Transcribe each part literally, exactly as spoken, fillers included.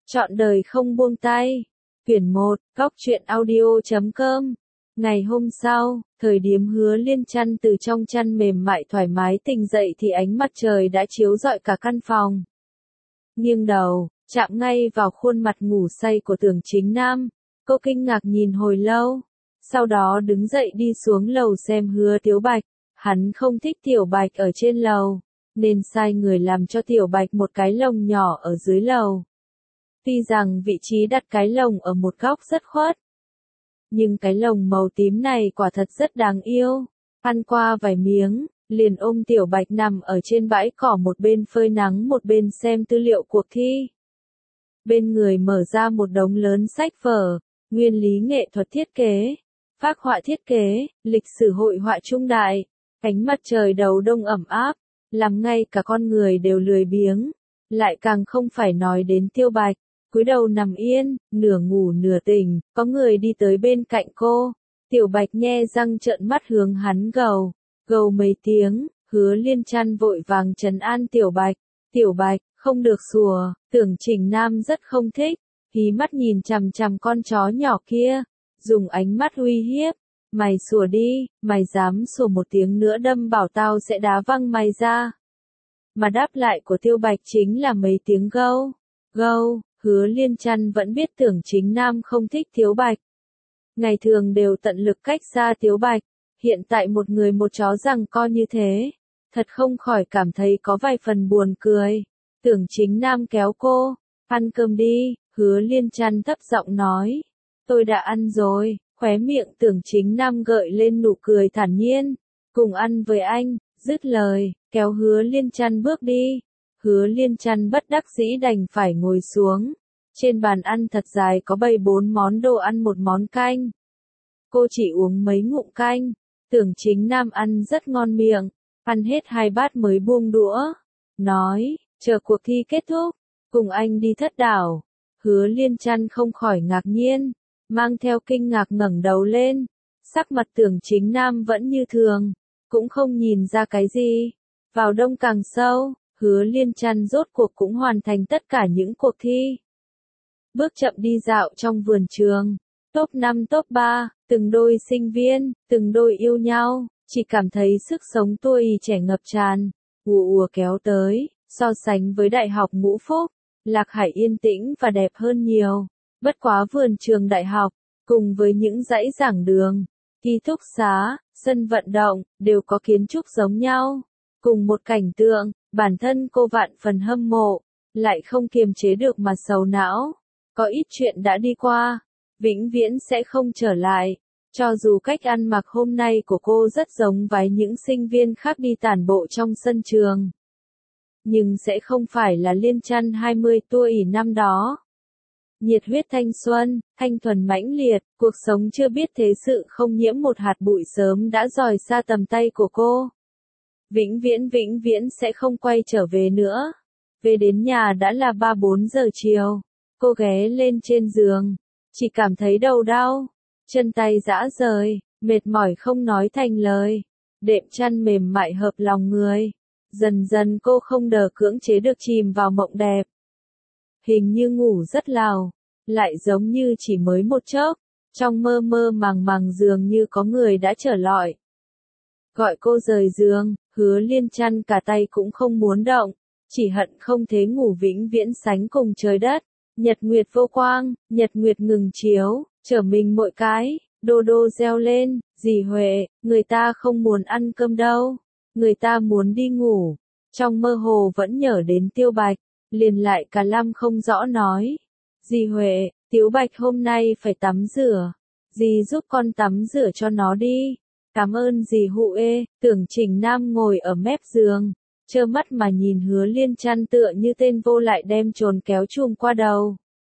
Trọn đời không buông tay. Quyển một, góc truyện audio chấm com. Ngày hôm sau, thời điểm Hứa Liên chăn từ trong chăn mềm mại thoải mái tỉnh dậy thì ánh mặt trời đã chiếu rọi cả căn phòng. Nghiêng đầu, chạm ngay vào khuôn mặt ngủ say của Tưởng Chính Nam, cô kinh ngạc nhìn hồi lâu, sau đó đứng dậy đi xuống lầu xem Hứa Tiểu Bạch. Hắn không thích Tiểu Bạch ở trên lầu, nên sai người làm cho Tiểu Bạch một cái lồng nhỏ ở dưới lầu. Tuy rằng vị trí đặt cái lồng ở một góc rất khuất, nhưng cái lồng màu tím này quả thật rất đáng yêu. Ăn qua vài miếng, liền ôm Tiểu Bạch nằm ở trên bãi cỏ, một bên phơi nắng một bên xem tư liệu cuộc thi. Bên người mở ra một đống lớn sách vở, nguyên lý nghệ thuật thiết kế, phác họa thiết kế, lịch sử hội họa trung đại. Ánh mặt trời đầu đông ẩm áp, làm ngay cả con người đều lười biếng, lại càng không phải nói đến Tiểu Bạch. Cúi đầu nằm yên, nửa ngủ nửa tỉnh, có người đi tới bên cạnh cô. Tiểu Bạch nhe răng trợn mắt hướng hắn gầu, gầu mấy tiếng. Hứa Liên chăn vội vàng trấn an Tiểu Bạch. Tiểu Bạch, không được sủa. Tưởng Trình Nam rất không thích, hí mắt nhìn chằm chằm con chó nhỏ kia, dùng ánh mắt uy hiếp. Mày sủa đi, mày dám sủa một tiếng nữa đâm bảo tao sẽ đá văng mày ra. Mà đáp lại của Tiểu Bạch chính là mấy tiếng gâu, gâu. Hứa Liên chăn vẫn biết Tưởng Chính Nam không thích Tiểu Bạch. Ngày thường đều tận lực cách xa Tiểu Bạch, hiện tại một người một chó giằng co như thế, thật không khỏi cảm thấy có vài phần buồn cười. Tưởng Chính Nam kéo cô, ăn cơm đi. Hứa Liên chăn thấp giọng nói, tôi đã ăn rồi. Khóe miệng Tưởng Chính Nam gợi lên nụ cười thản nhiên, cùng ăn với anh. Dứt lời, kéo Hứa Liên chăn bước đi. Hứa Liên chăn bất đắc dĩ đành phải ngồi xuống. Trên bàn ăn thật dài có bày bốn món đồ ăn một món canh. Cô chỉ uống mấy ngụm canh. Tưởng Chính Nam ăn rất ngon miệng, ăn hết hai bát mới buông đũa. Nói, chờ cuộc thi kết thúc, cùng anh đi Thất Đảo. Hứa Liên chăn không khỏi ngạc nhiên, mang theo kinh ngạc ngẩng đầu lên. Sắc mặt Tưởng Chính Nam vẫn như thường, cũng không nhìn ra cái gì. Vào đông càng sâu, Hứa Liên chăn rốt cuộc cũng hoàn thành tất cả những cuộc thi. Bước chậm đi dạo trong vườn trường, top năm top ba, từng đôi sinh viên, từng đôi yêu nhau, chỉ cảm thấy sức sống tuổi trẻ ngập tràn, ùa ùa kéo tới. So sánh với đại học Ngũ Phúc, Lạc Hải yên tĩnh và đẹp hơn nhiều. Bất quá vườn trường đại học, cùng với những dãy giảng đường, ký túc xá, sân vận động, đều có kiến trúc giống nhau. Cùng một cảnh tượng, bản thân cô vạn phần hâm mộ, lại không kiềm chế được mà sầu não. Có ít chuyện đã đi qua, vĩnh viễn sẽ không trở lại. Cho dù cách ăn mặc hôm nay của cô rất giống với những sinh viên khác đi tản bộ trong sân trường, nhưng sẽ không phải là Liên chăn hai mươi tuổi năm đó. Nhiệt huyết thanh xuân, thanh thuần mãnh liệt, cuộc sống chưa biết thế sự không nhiễm một hạt bụi sớm đã dòi xa tầm tay của cô. Vĩnh viễn vĩnh viễn sẽ không quay trở về nữa. Về đến nhà đã là ba bốn giờ chiều. Cô ghé lên trên giường, chỉ cảm thấy đầu đau, chân tay rã rời, mệt mỏi không nói thành lời. Đệm chăn mềm mại hợp lòng người. Dần dần cô không đờ cưỡng chế được chìm vào mộng đẹp. Hình như ngủ rất lào, lại giống như chỉ mới một chốc. Trong mơ mơ màng màng dường như có người đã trở lại. Gọi cô rời giường, Hứa Liên chăn cả tay cũng không muốn động, chỉ hận không thế ngủ vĩnh viễn sánh cùng trời đất. Nhật nguyệt vô quang, nhật nguyệt ngừng chiếu, trở mình mỗi cái. Đô đô reo lên, dì Huệ, người ta không muốn ăn cơm đâu, người ta muốn đi ngủ. Trong mơ hồ vẫn nhớ đến Tiểu Bạch, liền lại cả lăm không rõ nói. Dì Huệ, Tiểu Bạch hôm nay phải tắm rửa, dì giúp con tắm rửa cho nó đi. Cảm ơn dì Huệ. Tưởng Trình Nam ngồi ở mép giường, trơ mắt mà nhìn Hứa Liên chăn tựa như tên vô lại đem chồn kéo chùm qua đầu.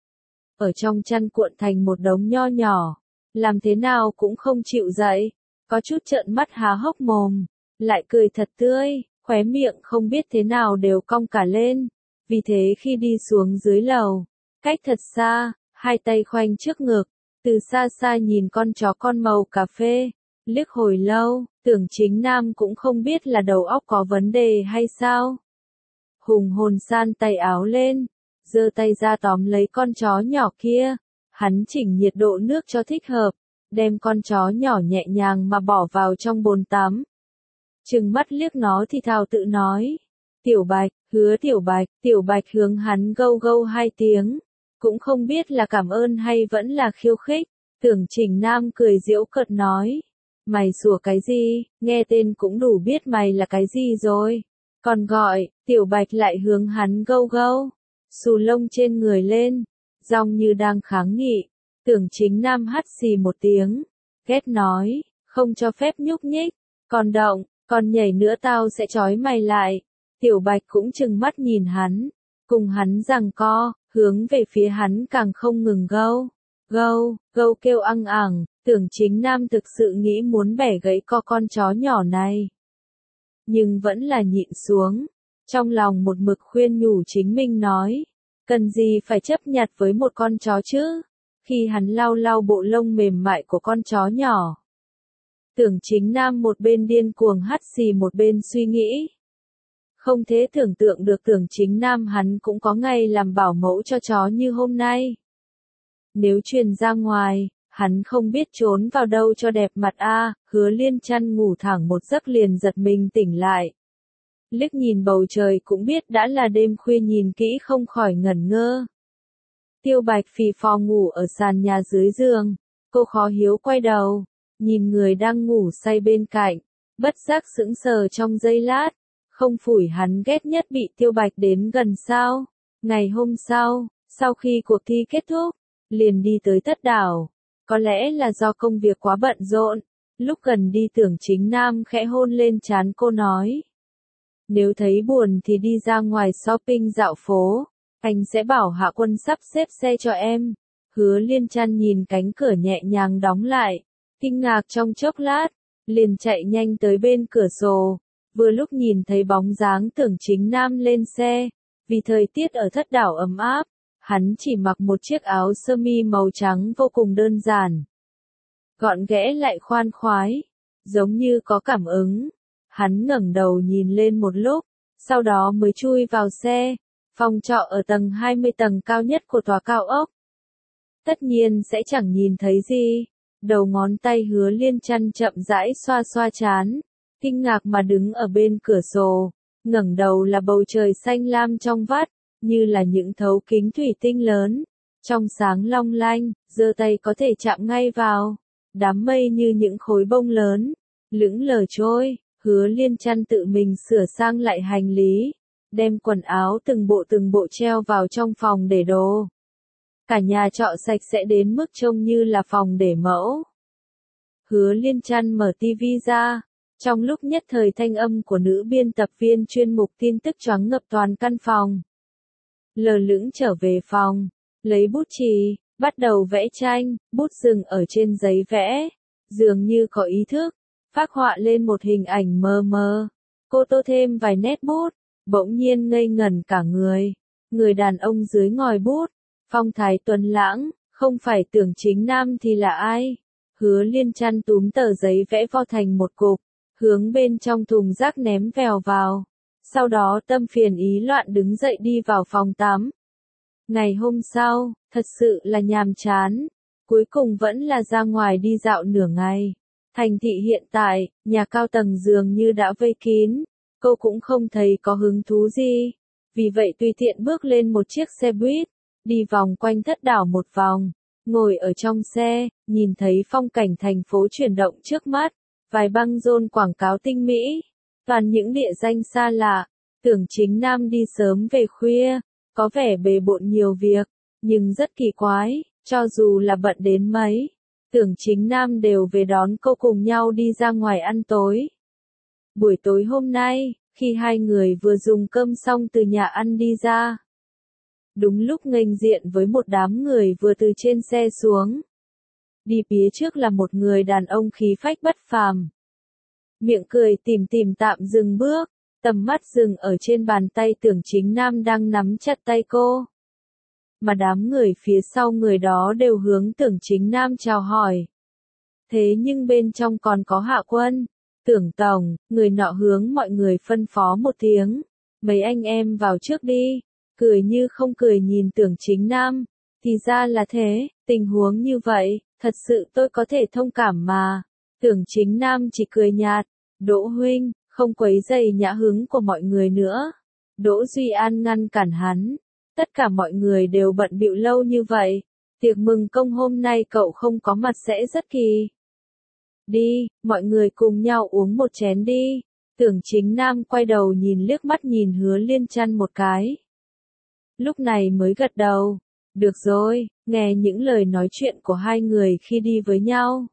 Ở trong chăn cuộn thành một đống nho nhỏ, làm thế nào cũng không chịu dậy, có chút trợn mắt há hốc mồm, lại cười thật tươi, khóe miệng không biết thế nào đều cong cả lên. Vì thế khi đi xuống dưới lầu, cách thật xa, hai tay khoanh trước ngực, từ xa xa nhìn con chó con màu cà phê, liếc hồi lâu. Tưởng Chính Nam cũng không biết là đầu óc có vấn đề hay sao. Hùng hồn san tay áo lên, giơ tay ra tóm lấy con chó nhỏ kia. Hắn chỉnh nhiệt độ nước cho thích hợp, đem con chó nhỏ nhẹ nhàng mà bỏ vào trong bồn tắm. Trừng mắt liếc nó thì thào tự nói. Tiểu Bạch, hứa Tiểu Bạch, Tiểu Bạch hướng hắn gâu gâu hai tiếng. Cũng không biết là cảm ơn hay vẫn là khiêu khích. Tưởng Trình Nam cười giễu cợt nói. Mày sủa cái gì, nghe tên cũng đủ biết mày là cái gì rồi. Còn gọi, Tiểu Bạch lại hướng hắn gâu gâu. Xù lông trên người lên, giọng như đang kháng nghị. Tưởng Chính Nam hắt xì một tiếng. Ghét nói, không cho phép nhúc nhích. Còn động, còn nhảy nữa tao sẽ trói mày lại. Tiểu Bạch cũng trừng mắt nhìn hắn. Cùng hắn giằng co, hướng về phía hắn càng không ngừng gâu. Gâu, gâu kêu ăng ẳng. Tưởng Chính Nam thực sự nghĩ muốn bẻ gãy co con chó nhỏ này. Nhưng vẫn là nhịn xuống. Trong lòng một mực khuyên nhủ chính mình nói. Cần gì phải chấp nhặt với một con chó chứ? Khi hắn lau lau bộ lông mềm mại của con chó nhỏ. Tưởng Chính Nam một bên điên cuồng hắt xì một bên suy nghĩ. Không thể tưởng tượng được Tưởng Chính Nam hắn cũng có ngày làm bảo mẫu cho chó như hôm nay. Nếu truyền ra ngoài, hắn không biết trốn vào đâu cho đẹp mặt a. Hứa Liên Chăn ngủ thẳng một giấc liền giật mình tỉnh lại. Liếc nhìn bầu trời cũng biết đã là đêm khuya, nhìn kỹ không khỏi ngẩn ngơ. Tiêu Bạch phì phò ngủ ở sàn nhà dưới giường, cô khó hiếu quay đầu, nhìn người đang ngủ say bên cạnh, bất giác sững sờ trong giây lát, không phủi hắn ghét nhất bị Tiêu Bạch đến gần sao. Ngày hôm sau, sau khi cuộc thi kết thúc, liền đi tới Thất Đảo, có lẽ là do công việc quá bận rộn, lúc gần đi Tưởng Chính Nam khẽ hôn lên trán cô nói. Nếu thấy buồn thì đi ra ngoài shopping dạo phố, anh sẽ bảo Hạ Quân sắp xếp xe cho em. Hứa Liên Chăn nhìn cánh cửa nhẹ nhàng đóng lại, kinh ngạc trong chốc lát, liền chạy nhanh tới bên cửa sổ, vừa lúc nhìn thấy bóng dáng Tưởng Chính Nam lên xe, vì thời tiết ở Thất Đảo ấm áp, hắn chỉ mặc một chiếc áo sơ mi màu trắng vô cùng đơn giản. Gọn ghẽ lại khoan khoái, giống như có cảm ứng. Hắn ngẩng đầu nhìn lên một lúc, sau đó mới chui vào xe, phòng trọ ở tầng hai mươi tầng cao nhất của tòa cao ốc. Tất nhiên sẽ chẳng nhìn thấy gì, đầu ngón tay Hứa Liên Chăn chậm rãi xoa xoa trán, kinh ngạc mà đứng ở bên cửa sổ, ngẩng đầu là bầu trời xanh lam trong vắt, như là những thấu kính thủy tinh lớn, trong sáng long lanh, giơ tay có thể chạm ngay vào, đám mây như những khối bông lớn, lững lờ trôi. Hứa Liên Chăn tự mình sửa sang lại hành lý, đem quần áo từng bộ từng bộ treo vào trong phòng để đồ. Cả nhà trọ sạch sẽ đến mức trông như là phòng để mẫu. Hứa Liên Chăn mở tivi ra, trong lúc nhất thời thanh âm của nữ biên tập viên chuyên mục tin tức choáng ngập toàn căn phòng. Lờ lững trở về phòng, lấy bút chì, bắt đầu vẽ tranh, bút dừng ở trên giấy vẽ, dường như có ý thức. Phác họa lên một hình ảnh mơ mơ. Cô tô thêm vài nét bút, bỗng nhiên ngây ngẩn cả người. Người đàn ông dưới ngòi bút, phong thái tuấn lãng, không phải Tưởng Chính Nam thì là ai? Hứa Liên Chăn túm tờ giấy vẽ vo thành một cục, hướng bên trong thùng rác ném vèo vào. Sau đó tâm phiền ý loạn đứng dậy đi vào phòng tắm. Ngày hôm sau, thật sự là nhàm chán. Cuối cùng vẫn là ra ngoài đi dạo nửa ngày. Thành thị hiện tại, nhà cao tầng dường như đã vây kín, cô cũng không thấy có hứng thú gì. Vì vậy tùy tiện bước lên một chiếc xe buýt, đi vòng quanh Thất Đảo một vòng, ngồi ở trong xe, nhìn thấy phong cảnh thành phố chuyển động trước mắt, vài băng rôn quảng cáo tinh mỹ, toàn những địa danh xa lạ. Tưởng Chính Nam đi sớm về khuya, có vẻ bề bộn nhiều việc, nhưng rất kỳ quái, cho dù là bận đến mấy. Tưởng Chính Nam đều về đón cô cùng nhau đi ra ngoài ăn tối. Buổi tối hôm nay, khi hai người vừa dùng cơm xong từ nhà ăn đi ra, đúng lúc nghênh diện với một đám người vừa từ trên xe xuống. Đi phía trước là một người đàn ông khí phách bất phàm. Miệng cười tỉm tỉm tạm dừng bước, tầm mắt dừng ở trên bàn tay Tưởng Chính Nam đang nắm chặt tay cô. Mà đám người phía sau người đó đều hướng Tưởng Chính Nam chào hỏi. Thế nhưng bên trong còn có Hạ Quân, Tưởng Tổng, người nọ hướng mọi người phân phó một tiếng. Mấy anh em vào trước đi, cười như không cười nhìn Tưởng Chính Nam. Thì ra là thế, tình huống như vậy, thật sự tôi có thể thông cảm mà. Tưởng Chính Nam chỉ cười nhạt, Đỗ huynh, không quấy rầy nhã hứng của mọi người nữa. Đỗ Duy An ngăn cản hắn, tất cả mọi người đều bận bịu lâu như vậy, tiệc mừng công hôm nay cậu không có mặt sẽ rất kỳ. Đi, mọi người cùng nhau uống một chén đi. Tưởng Chính Nam quay đầu nhìn liếc mắt nhìn Hứa Liên Chân một cái. Lúc này mới gật đầu. Được rồi, nghe những lời nói chuyện của hai người khi đi với nhau.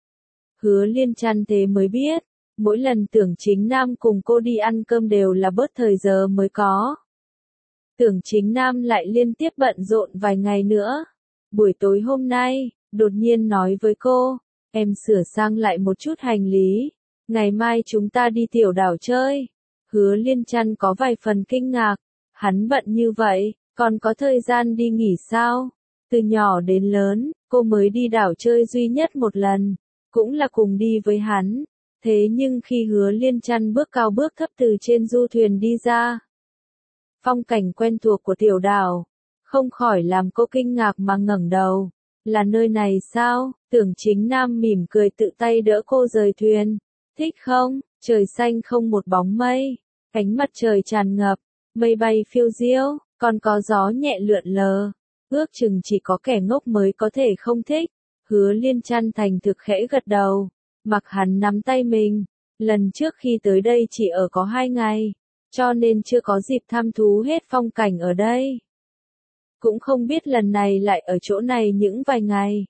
Hứa Liên Chân thế mới biết, mỗi lần Tưởng Chính Nam cùng cô đi ăn cơm đều là bớt thời giờ mới có. Tưởng Chính Nam lại liên tiếp bận rộn vài ngày nữa. Buổi tối hôm nay, đột nhiên nói với cô, em sửa sang lại một chút hành lý, ngày mai chúng ta đi tiểu đảo chơi. Hứa Liên Chân có vài phần kinh ngạc, hắn bận như vậy, còn có thời gian đi nghỉ sao? Từ nhỏ đến lớn, cô mới đi đảo chơi duy nhất một lần, cũng là cùng đi với hắn. Thế nhưng khi Hứa Liên Chân bước cao bước thấp từ trên du thuyền đi ra, phong cảnh quen thuộc của tiểu đảo, không khỏi làm cô kinh ngạc mà ngẩng đầu. Là nơi này sao? Tưởng Chính Nam mỉm cười tự tay đỡ cô rời thuyền. Thích không? Trời xanh không một bóng mây, ánh mặt trời tràn ngập, mây bay phiêu diêu, còn có gió nhẹ lượn lờ. Ước chừng chỉ có kẻ ngốc mới có thể không thích. Hứa Liên Chân thành thực khẽ gật đầu, mặc hắn nắm tay mình. Lần trước khi tới đây chỉ ở có hai ngày, cho nên chưa có dịp thăm thú hết phong cảnh ở đây. Cũng không biết lần này lại ở chỗ này những vài ngày.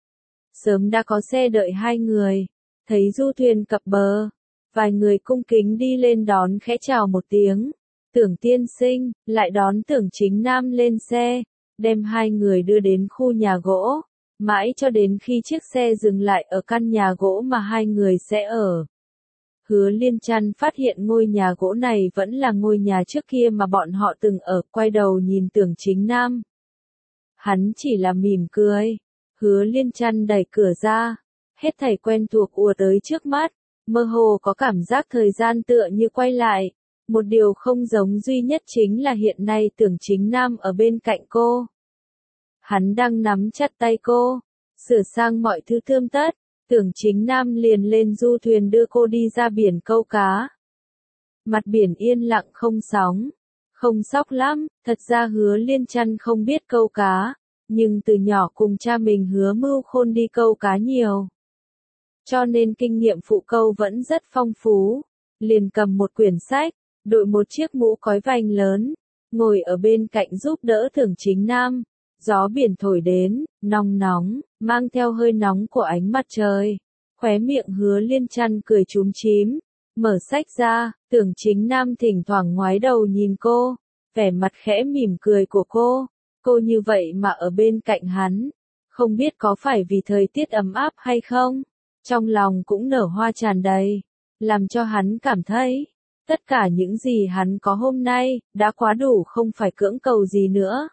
Sớm đã có xe đợi hai người, thấy du thuyền cập bờ, vài người cung kính đi lên đón khẽ chào một tiếng. Tưởng tiên sinh, lại đón Tưởng Chính Nam lên xe, đem hai người đưa đến khu nhà gỗ, mãi cho đến khi chiếc xe dừng lại ở căn nhà gỗ mà hai người sẽ ở. Hứa Liên Chân phát hiện ngôi nhà gỗ này vẫn là ngôi nhà trước kia mà bọn họ từng ở, quay đầu nhìn Tưởng Chính Nam. Hắn chỉ là mỉm cười. Hứa Liên Chân đẩy cửa ra, hết thảy quen thuộc ùa tới trước mắt, mơ hồ có cảm giác thời gian tựa như quay lại. Một điều không giống duy nhất chính là hiện nay Tưởng Chính Nam ở bên cạnh cô. Hắn đang nắm chặt tay cô, sửa sang mọi thứ tươm tất. Tưởng Chính Nam liền lên du thuyền đưa cô đi ra biển câu cá. Mặt biển yên lặng không sóng, không sóc lắm. Thật ra Hứa Liên Chân không biết câu cá, nhưng từ nhỏ cùng cha mình Hứa Mưu Khôn đi câu cá nhiều, cho nên kinh nghiệm phụ câu vẫn rất phong phú. Liền cầm một quyển sách, đội một chiếc mũ cói vành lớn, ngồi ở bên cạnh giúp đỡ Tưởng Chính Nam. Gió biển thổi đến, nóng nóng, mang theo hơi nóng của ánh mặt trời. Khóe miệng Hứa Liên Chân cười chúm chím, mở sách ra. Tưởng Chính Nam thỉnh thoảng ngoái đầu nhìn cô, vẻ mặt khẽ mỉm cười của cô. Cô như vậy mà ở bên cạnh hắn, không biết có phải vì thời tiết ấm áp hay không, trong lòng cũng nở hoa tràn đầy, làm cho hắn cảm thấy, tất cả những gì hắn có hôm nay, đã quá đủ không phải cưỡng cầu gì nữa.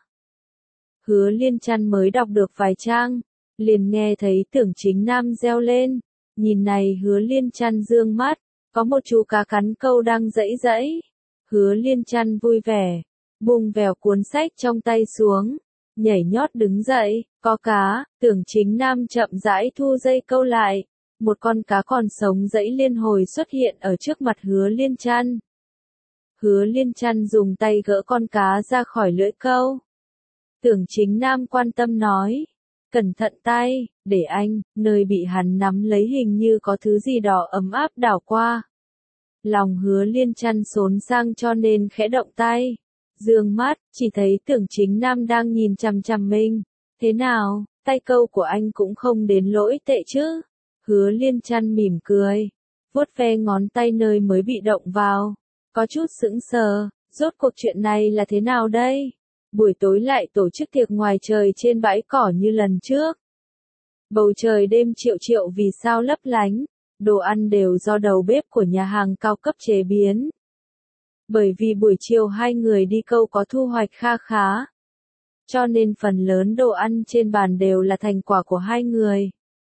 Hứa Liên Chân mới đọc được vài trang, liền nghe thấy Tưởng Chính Nam reo lên. Nhìn này Hứa Liên Chân dương mắt, có một chú cá cắn câu đang giãy giãy. Hứa Liên Chân vui vẻ, buông vèo cuốn sách trong tay xuống, nhảy nhót đứng dậy, có cá. Tưởng Chính Nam chậm rãi thu dây câu lại, một con cá còn sống giãy liên hồi xuất hiện ở trước mặt Hứa Liên Chân. Hứa Liên Chân dùng tay gỡ con cá ra khỏi lưỡi câu. Tưởng Chính Nam quan tâm nói, cẩn thận tay, để anh. Nơi bị hắn nắm lấy hình như có thứ gì đó ấm áp đảo qua. Lòng Hứa Liên Chân xốn sang cho nên khẽ động tay, dương mắt, chỉ thấy Tưởng Chính Nam đang nhìn chằm chằm mình. Thế nào, tay câu của anh cũng không đến lỗi tệ chứ? Hứa Liên Chân mỉm cười, vuốt ve ngón tay nơi mới bị động vào, có chút sững sờ. Rốt cuộc chuyện này là thế nào đây? Buổi tối lại tổ chức tiệc ngoài trời trên bãi cỏ như lần trước. Bầu trời đêm triệu triệu vì sao lấp lánh, đồ ăn đều do đầu bếp của nhà hàng cao cấp chế biến. Bởi vì buổi chiều hai người đi câu có thu hoạch kha khá, cho nên phần lớn đồ ăn trên bàn đều là thành quả của hai người.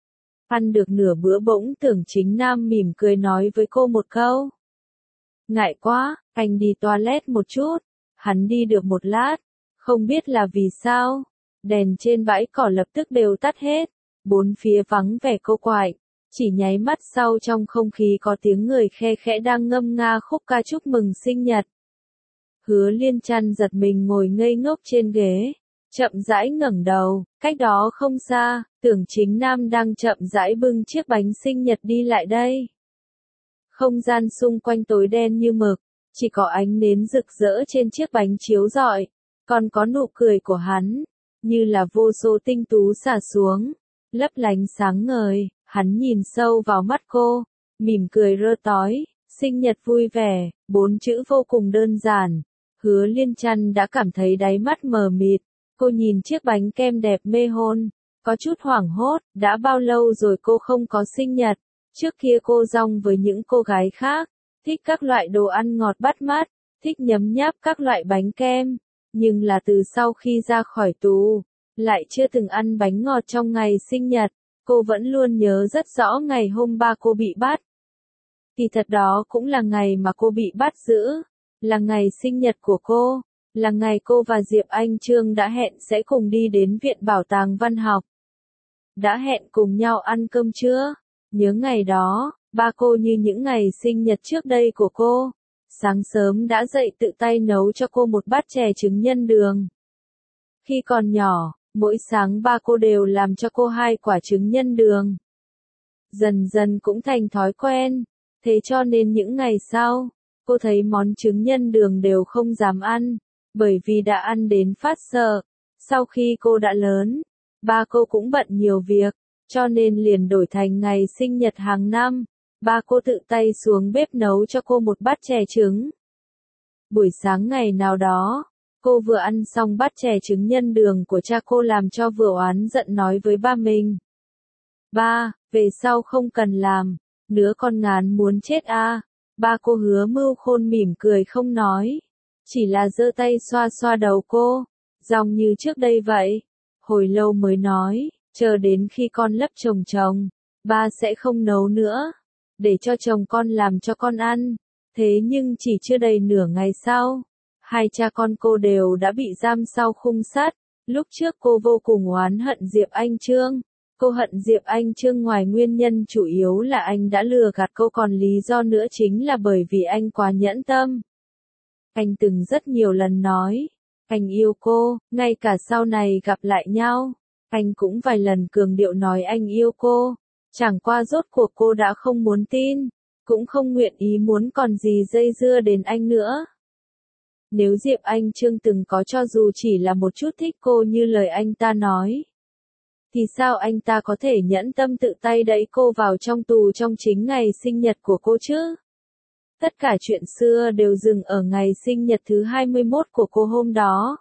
Ăn được nửa bữa bỗng Tưởng Chính Nam mỉm cười nói với cô một câu. Ngại quá, anh đi toilet một chút. Hắn đi được một lát, không biết là vì sao, đèn trên bãi cỏ lập tức đều tắt hết, bốn phía vắng vẻ cô quạnh, chỉ nháy mắt sau trong không khí có tiếng người khe khẽ đang ngâm nga khúc ca chúc mừng sinh nhật. Hứa Liên Chân giật mình ngồi ngây ngốc trên ghế, chậm rãi ngẩng đầu, cách đó không xa, Tưởng Chính Nam đang chậm rãi bưng chiếc bánh sinh nhật đi lại đây. Không gian xung quanh tối đen như mực, chỉ có ánh nến rực rỡ trên chiếc bánh chiếu rọi, còn có nụ cười của hắn, như là vô số tinh tú xả xuống, lấp lánh sáng ngời. Hắn nhìn sâu vào mắt cô, mỉm cười rơ tói, sinh nhật vui vẻ, bốn chữ vô cùng đơn giản. Hứa Liên Chân đã cảm thấy đáy mắt mờ mịt, cô nhìn chiếc bánh kem đẹp mê hồn, có chút hoảng hốt, đã bao lâu rồi cô không có sinh nhật, trước kia cô dong với những cô gái khác, thích các loại đồ ăn ngọt bắt mắt, thích nhấm nháp các loại bánh kem, nhưng là từ sau khi ra khỏi tù, lại chưa từng ăn bánh ngọt trong ngày sinh nhật. Cô vẫn luôn nhớ rất rõ ngày hôm ba cô bị bắt. Thì thật đó cũng là ngày mà cô bị bắt giữ, là ngày sinh nhật của cô, là ngày cô và Diệp Anh Trương đã hẹn sẽ cùng đi đến Viện Bảo tàng Văn học. Đã hẹn cùng nhau ăn cơm trưa, nhớ ngày đó, ba cô như những ngày sinh nhật trước đây của cô, sáng sớm đã dậy tự tay nấu cho cô một bát chè trứng nhân đường. Khi còn nhỏ, mỗi sáng ba cô đều làm cho cô hai quả trứng nhân đường. Dần dần cũng thành thói quen, thế cho nên những ngày sau, cô thấy món trứng nhân đường đều không dám ăn, bởi vì đã ăn đến phát sợ. Sau khi cô đã lớn, ba cô cũng bận nhiều việc, cho nên liền đổi thành ngày sinh nhật hàng năm, ba cô tự tay xuống bếp nấu cho cô một bát chè trứng. Buổi sáng ngày nào đó, cô vừa ăn xong bát chè trứng nhân đường của cha cô làm cho vừa oán giận nói với ba mình. Ba, về sau không cần làm, đứa con ngán muốn chết à. Ba cô Hứa Mưu Khôn mỉm cười không nói, chỉ là giơ tay xoa xoa đầu cô, giọng như trước đây vậy. Hồi lâu mới nói, chờ đến khi con lấp chồng chồng, ba sẽ không nấu nữa, để cho chồng con làm cho con ăn. Thế nhưng chỉ chưa đầy nửa ngày sau, hai cha con cô đều đã bị giam sau khung sắt. Lúc trước cô vô cùng oán hận Diệp Anh Trương. Cô hận Diệp Anh Trương ngoài nguyên nhân chủ yếu là anh đã lừa gạt cô, còn lý do nữa chính là bởi vì anh quá nhẫn tâm. Anh từng rất nhiều lần nói, anh yêu cô, ngay cả sau này gặp lại nhau, anh cũng vài lần cường điệu nói anh yêu cô. Chẳng qua rốt cuộc cô đã không muốn tin, cũng không nguyện ý muốn còn gì dây dưa đến anh nữa. Nếu Diệp Anh Trương từng có cho dù chỉ là một chút thích cô như lời anh ta nói, thì sao anh ta có thể nhẫn tâm tự tay đẩy cô vào trong tù trong chính ngày sinh nhật của cô chứ? Tất cả chuyện xưa đều dừng ở ngày sinh nhật thứ hai mươi mốt của cô hôm đó.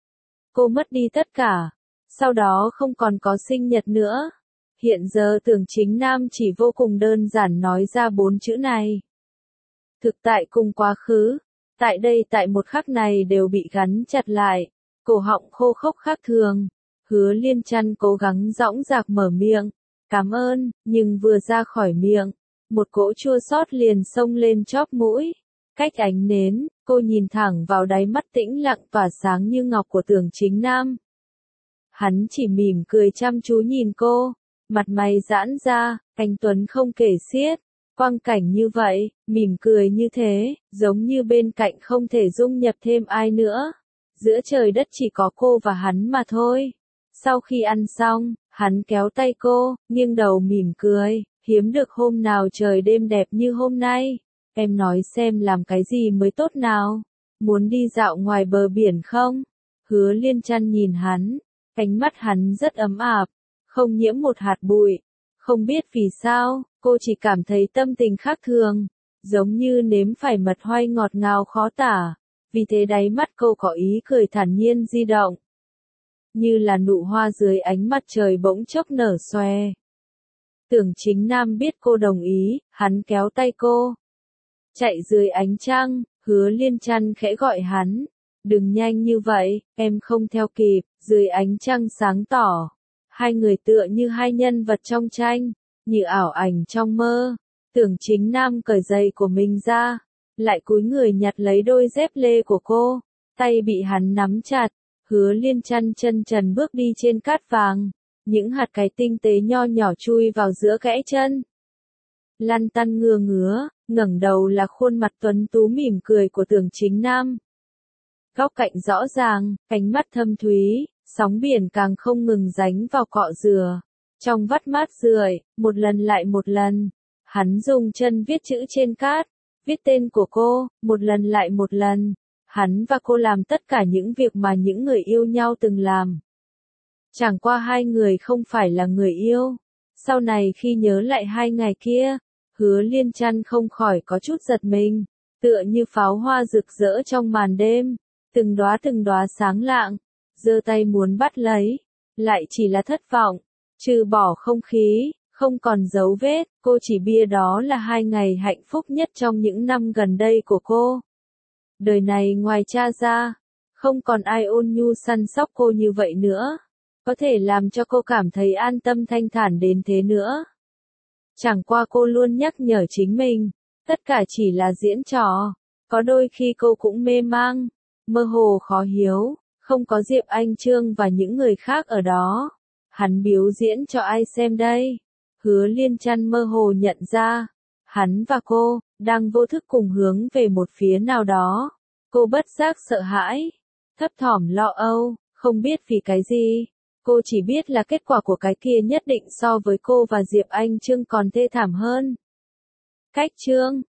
Cô mất đi tất cả, sau đó không còn có sinh nhật nữa. Hiện giờ Tưởng Chính Nam chỉ vô cùng đơn giản nói ra bốn chữ này. Thực tại cùng quá khứ, tại đây tại một khắc này đều bị gắn chặt lại, cổ họng khô khốc khác thường. Hứa Liên Chân cố gắng dõng dạc mở miệng, cảm ơn, nhưng vừa ra khỏi miệng, một cỗ chua xót liền xông lên chóp mũi. Cách ánh nến, cô nhìn thẳng vào đáy mắt tĩnh lặng tỏa sáng như ngọc của Tưởng Chính Nam. Hắn chỉ mỉm cười chăm chú nhìn cô, mặt mày giãn ra, anh tuấn không kể xiết. Quang cảnh như vậy, mỉm cười như thế, giống như bên cạnh không thể dung nhập thêm ai nữa. Giữa trời đất chỉ có cô và hắn mà thôi. Sau khi ăn xong, hắn kéo tay cô, nghiêng đầu mỉm cười, hiếm được hôm nào trời đêm đẹp như hôm nay. Em nói xem làm cái gì mới tốt nào? Muốn đi dạo ngoài bờ biển không? Hứa Liên Chân nhìn hắn, ánh mắt hắn rất ấm áp, không nhiễm một hạt bụi. Không biết vì sao, cô chỉ cảm thấy tâm tình khác thường, giống như nếm phải mật hoay ngọt ngào khó tả. Vì thế đáy mắt cô có ý cười thản nhiên di động, như là nụ hoa dưới ánh mặt trời bỗng chốc nở xòe. Tưởng Chính Nam biết cô đồng ý, hắn kéo tay cô. Chạy dưới ánh trăng, Hứa Liên Chân khẽ gọi hắn. Đừng nhanh như vậy, em không theo kịp. Dưới ánh trăng sáng tỏ, hai người tựa như hai nhân vật trong tranh, như ảo ảnh trong mơ. Tưởng Chính Nam cởi giày của mình ra, lại cúi người nhặt lấy đôi dép lê của cô. tay bị hắn nắm chặt, Hứa Liên Chân chân trần bước đi trên cát vàng, những hạt cái tinh tế nho nhỏ chui vào giữa kẽ chân. Lăn tăn ngừa ngứa, ngẩng đầu là khuôn mặt tuấn tú mỉm cười của Tưởng Chính Nam. Góc cạnh rõ ràng, ánh mắt thâm thúy, sóng biển càng không ngừng dánh vào cọ dừa. Trong vắt mát rượi, một lần lại một lần, hắn dùng chân viết chữ trên cát, viết tên của cô, một lần lại một lần. Hắn và cô làm tất cả những việc mà những người yêu nhau từng làm. Chẳng qua hai người không phải là người yêu. Sau này khi nhớ lại hai ngày kia, Hứa Liên Chân không khỏi có chút giật mình, tựa như pháo hoa rực rỡ trong màn đêm, từng đóa từng đóa sáng lạng, giơ tay muốn bắt lấy, lại chỉ là thất vọng, trừ bỏ không khí, không còn dấu vết, cô chỉ bia đó là hai ngày hạnh phúc nhất trong những năm gần đây của cô. Đời này ngoài cha ra, không còn ai ôn nhu săn sóc cô như vậy nữa, có thể làm cho cô cảm thấy an tâm thanh thản đến thế nữa. Chẳng qua cô luôn nhắc nhở chính mình, tất cả chỉ là diễn trò, có đôi khi cô cũng mê mang, mơ hồ khó hiếu, không có Diệp Anh Trương và những người khác ở đó. Hắn biểu diễn cho ai xem đây? Hứa Liên Chân mơ hồ nhận ra, hắn và cô, đang vô thức cùng hướng về một phía nào đó. Cô bất giác sợ hãi, thấp thỏm lo âu, không biết vì cái gì. Cô chỉ biết là kết quả của cái kia nhất định so với cô và Diệp Anh Trương còn thê thảm hơn. Cách chương